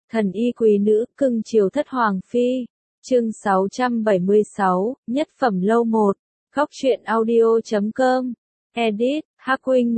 Thần y quý nữ, cưng chiều thất hoàng phi. Chương 676, nhất phẩm lâu 1. Góc truyện audio.com. Edit, Hắc Huynh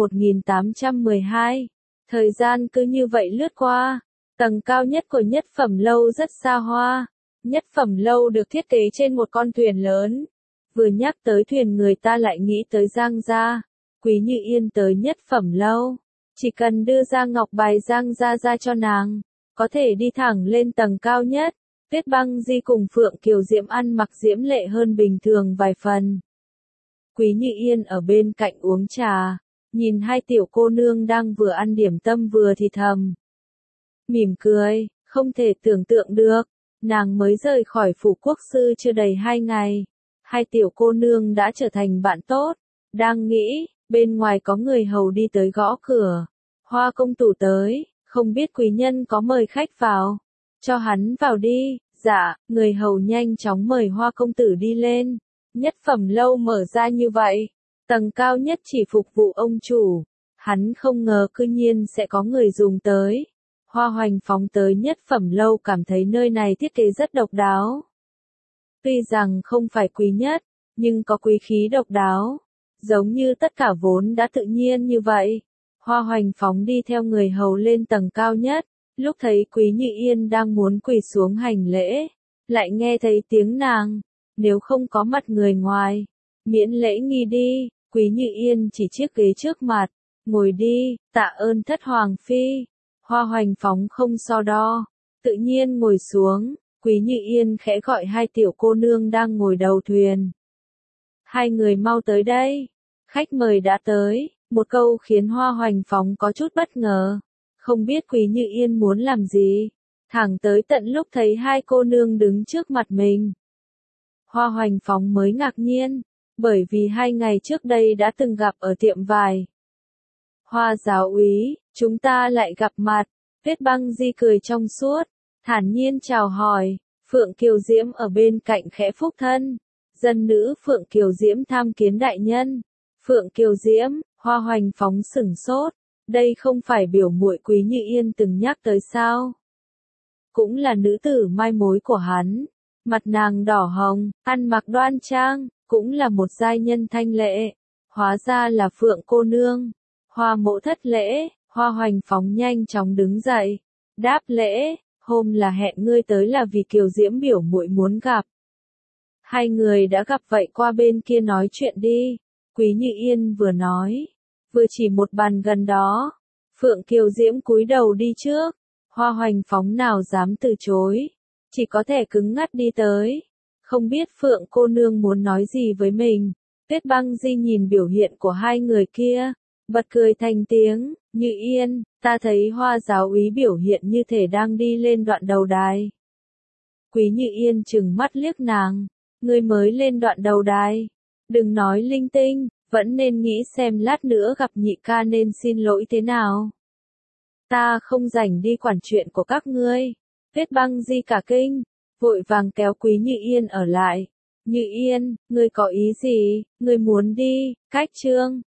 1812. Thời gian cứ như vậy lướt qua. Tầng cao nhất của nhất phẩm lâu rất xa hoa. Nhất phẩm lâu được thiết kế trên một con thuyền lớn. Vừa nhắc tới thuyền người ta lại nghĩ tới Giang gia. Quý Như Yên tới nhất phẩm lâu. Chỉ cần đưa ra ngọc bài Giang gia ra cho nàng, có thể đi thẳng lên tầng cao nhất. Tuyết Băng Di cùng Phượng Kiều Diễm ăn mặc diễm lệ hơn bình thường vài phần. Quý Như Yên ở bên cạnh uống trà, nhìn hai tiểu cô nương đang vừa ăn điểm tâm vừa thì thầm. Mỉm cười, không thể tưởng tượng được, nàng mới rời khỏi phủ quốc sư chưa đầy 2 ngày. Hai tiểu cô nương đã trở thành bạn tốt, đang nghĩ, bên ngoài có người hầu đi tới gõ cửa. Hoa công tử tới, không biết quý nhân có mời khách vào. Cho hắn vào đi. Dạ, người hầu nhanh chóng mời Hoa công tử đi lên. Nhất phẩm lâu mở ra như vậy, tầng cao nhất chỉ phục vụ ông chủ. Hắn không ngờ cư nhiên sẽ có người dùng tới. Hoa Hoành phóng tới nhất phẩm lâu cảm thấy nơi này thiết kế rất độc đáo. Tuy rằng không phải quý nhất, nhưng có quý khí độc đáo. Giống như tất cả vốn đã tự nhiên như vậy. Hoa Hoành phóng đi theo người hầu lên tầng cao nhất. Lúc thấy Quý Như Yên đang muốn quỳ xuống hành lễ, lại nghe thấy tiếng nàng, nếu không có mặt người ngoài, miễn lễ nghi đi. Quý Như Yên chỉ chiếc ghế trước mặt, ngồi đi, tạ ơn thất hoàng phi. Hoa Hoành phóng không so đo, tự nhiên ngồi xuống. Quý Như Yên khẽ gọi hai tiểu cô nương đang ngồi đầu thuyền. Hai người mau tới đây, khách mời đã tới. Một câu khiến Hoa Hoành phóng có chút bất ngờ. Không biết Quý Như Yên muốn làm gì, thẳng tới tận lúc thấy hai cô nương đứng trước mặt mình. Hoa Hoành phóng mới ngạc nhiên, bởi vì 2 ngày trước đây đã từng gặp ở tiệm vải. Hoa giáo úy, chúng ta lại gặp mặt. Tuyết Băng Di cười trong suốt, thản nhiên chào hỏi. Phượng Kiều Diễm ở bên cạnh khẽ phúc thân. Dân nữ Phượng Kiều Diễm tham kiến đại nhân. Phượng Kiều Diễm, Hoa Hoành phóng sửng sốt. Đây không phải biểu muội Quý Như Yên từng nhắc tới sao? Cũng là nữ tử mai mối của hắn. Mặt nàng đỏ hồng, ăn mặc đoan trang, cũng là một giai nhân thanh lệ. Hóa ra là Phượng cô nương. Hoa mộ thất lễ. Hoa Hoành phóng nhanh chóng đứng dậy, đáp lễ. Hôm là hẹn ngươi tới là vì Kiều Diễm biểu muội muốn gặp. Hai người đã gặp vậy qua bên kia nói chuyện đi. Quý Như Yên vừa nói, vừa chỉ một bàn gần đó. Phượng Kiều Diễm cúi đầu đi trước. Hoa Hoành phóng nào dám từ chối, chỉ có thể cứng ngắc đi tới. Không biết Phượng cô nương muốn nói gì với mình. Tuyết Băng Di nhìn biểu hiện của hai người kia, bật cười thành tiếng. Như Yên, ta thấy Hoa giáo úy biểu hiện như thể đang đi lên đoạn đầu đài. Quý Như Yên trừng mắt liếc nàng, ngươi mới lên đoạn đầu đài, đừng nói linh tinh. Vẫn nên nghĩ xem lát nữa gặp nhị ca nên xin lỗi thế nào. Ta không rảnh đi quản chuyện của các ngươi. Tuyết Băng Di cả kinh, vội vàng kéo Quý Như Yên ở lại. Như Yên, ngươi có ý gì, ngươi muốn đi, cách trương.